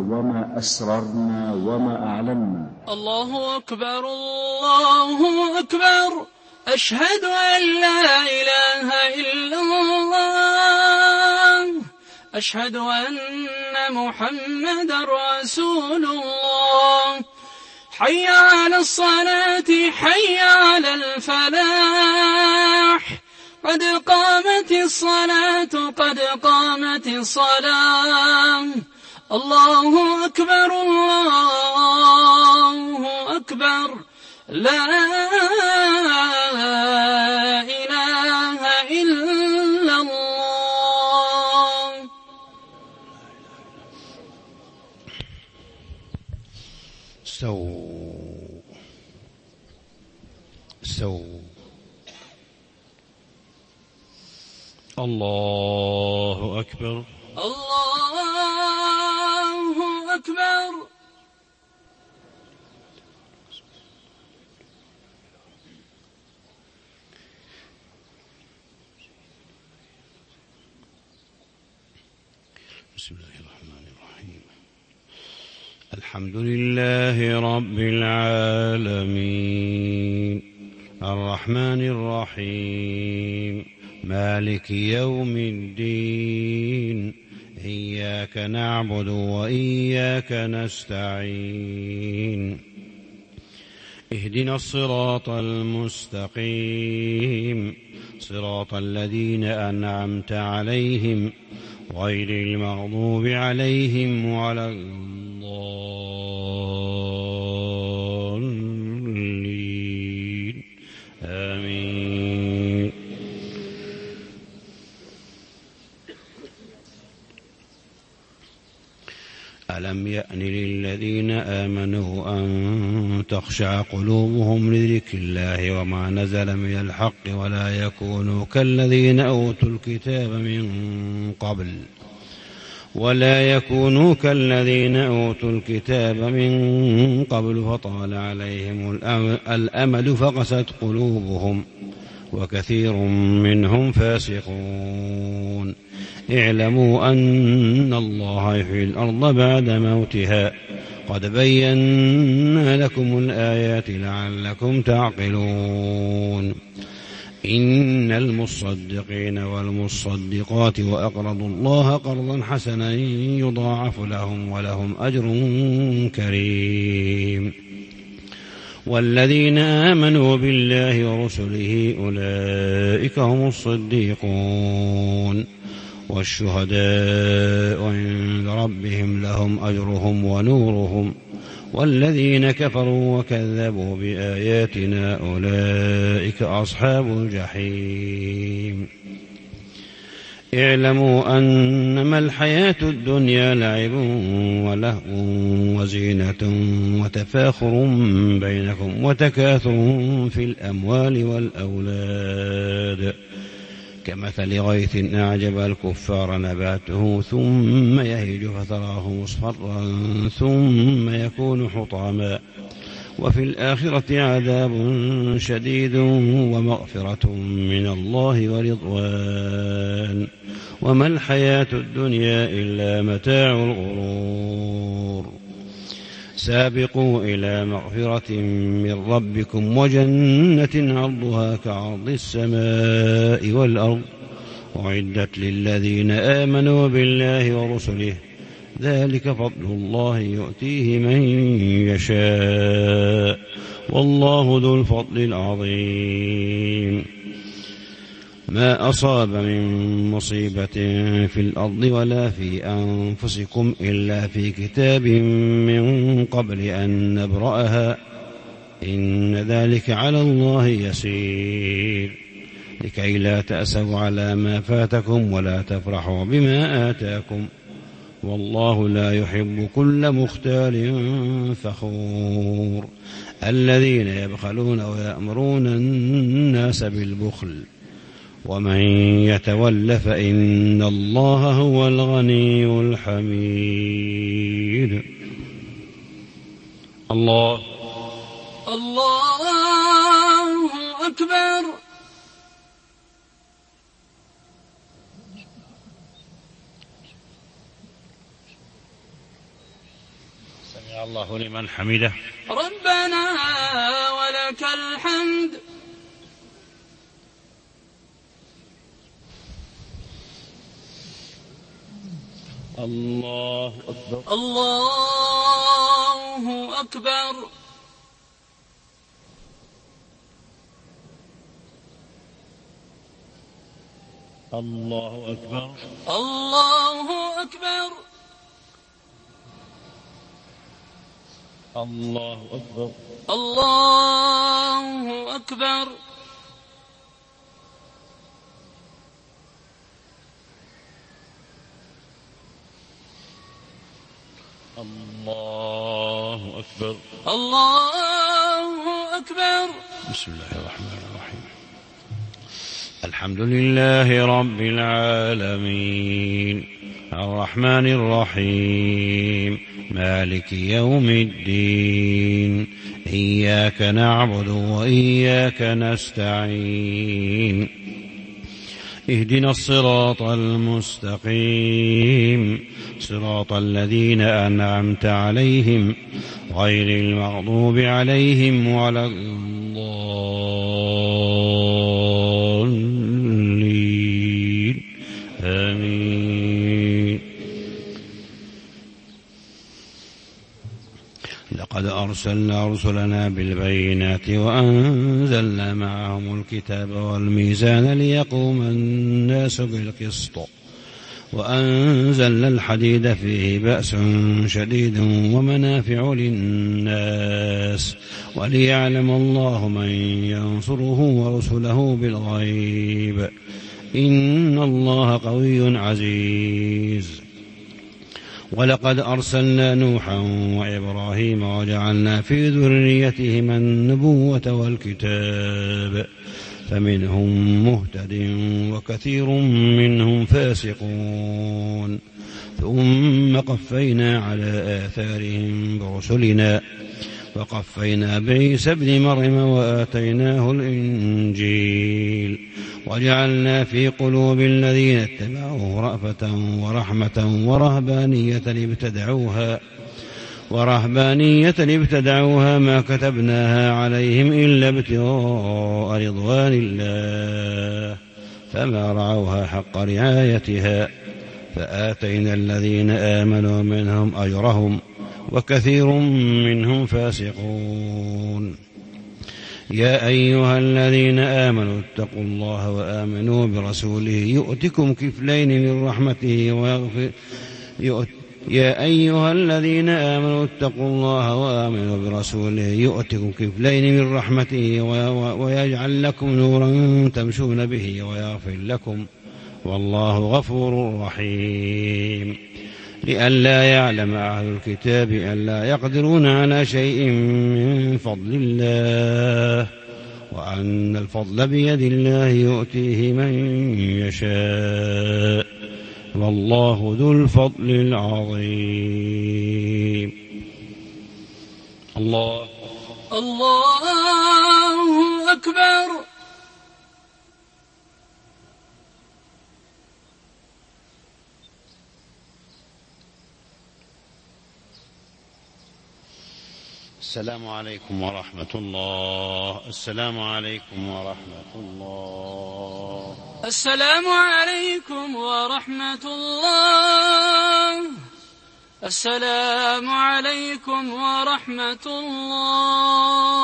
وما أسررنا وما أعلنا. الله أكبر الله أكبر، أشهد أن لا إله إلا الله، أشهد أن محمد رسول الله. حي على الصلاة حي على الفلاح، قد قامت الصلاة قد قامت الصلاة. الله أكبر الله أكبر، لا إله إلا الله. استووا. الله أكبر الله أكبر. بسم الله الرحمن الرحيم. الحمد لله رب العالمين، الرحمن الرحيم، مالك يوم الدين، إياك نعبد وإياك نستعين، اهدنا الصراط المستقيم، صراط الذين أنعمت عليهم غير المغضوب عليهم ولا الضالين، آمين. ألم يأن للذين آمنوا أن تخشع قلوبهم لذكر الله وما نزل من الحق ولا يكونوا كالذين أوتوا الكتاب من قبل فطال عليهم الأمل فقست قلوبهم وكثير منهم فاسقون. اعلموا أن الله يحيي الأرض بعد موتها، قد بينا لكم الآيات لعلكم تعقلون. إن المصدقين والمصدقات وأقرضوا الله قرضا حسنا يضاعف لهم ولهم أجر كريم. والذين آمنوا بالله ورسله أولئك هم الصديقون والشهداء عند ربهم لهم أجرهم ونورهم. والذين كفروا وكذبوا بآياتنا أولئك أصحاب الجحيم. اعلموا أنما الحياة الدنيا لعب ولهو وزينة وتفاخر بينكم وتكاثر في الأموال والأولاد، كمثل غيث أعجب الكفار نباته ثم يهيج فتراه مصفرا ثم يكون حطاما، وفي الآخرة عذاب شديد ومغفرة من الله ورضوان، وما الحياة الدنيا إلا متاع الغرور. سابقوا إلى مغفرة من ربكم وجنة عرضها كعرض السماء والأرض، أعدت للذين آمنوا بالله ورسله، ذلك فضل الله يؤتيه من يشاء، والله ذو الفضل العظيم. ما أصاب من مصيبة في الأرض ولا في أنفسكم إلا في كتاب من قبل أن نبرأها، إن ذلك على الله يسير، لكي لا تأسوا على ما فاتكم ولا تفرحوا بما آتاكم، والله لا يحب كل مختال فخور. الذين يبخلون ويأمرون الناس بالبخل، ومن يتول فإن الله هو الغني الحميد. الله أكبر. يا الله لمن حمده. ربنا ولك الحمد. الله أكبر. الله أكبر. الله أكبر. الله أكبر. الله أكبر. الله أكبر. الله أكبر. الله أكبر. بسم الله الرحمن الرحيم. الحمد لله رب العالمين الرحمن الرحيم مالك يوم الدين إياك نعبد وإياك نستعين اهدنا الصراط المستقيم صراط الذين أنعمت عليهم غير المغضوب عليهم ولا الضالين آمين. لقد أرسلنا رسلنا بالبينات وأنزلنا معهم الكتاب والميزان ليقوم الناس بالقسط وأنزلنا الحديد فيه بأس شديد ومنافع للناس وليعلم الله من ينصره ورسله بالغيب إن الله قوي عزيز. ولقد أرسلنا نوحا وإبراهيم وجعلنا في ذريتهما النبوة والكتاب فمنهم مهتد وكثير منهم فاسقون ثم قفينا على آثارهم برسلنا وقفينا بعيسى ابن مريم وآتيناه الإنجيل وجعلنا في قلوب الذين اتبعوه رأفة ورحمة ورهبانية ابتدعوها ما كتبناها عليهم إلا ابتغاء رضوان الله فما رعوها حق رعايتها فآتينا الذين آمنوا منهم أجرهم وكثير منهم فاسقون. يا أيها الذين آمنوا اتقوا الله وآمنوا برسوله يؤتكم كفلين من رحمته يا أيها الذين آمنوا اتقوا الله وآمنوا برسوله يؤتكم كفلين من رحمته ويجعل لكم نورا تمشون به ويغفر لكم والله غفور رحيم. لئلا يعلم أهل الكتاب ألا يقدرون على شيء من فضل الله وأن الفضل بيد الله يؤتيه من يشاء والله ذو الفضل العظيم. الله أكبر. السلام عليكم ورحمة الله. السلام عليكم ورحمة الله. السلام عليكم ورحمة الله. السلام عليكم ورحمة الله.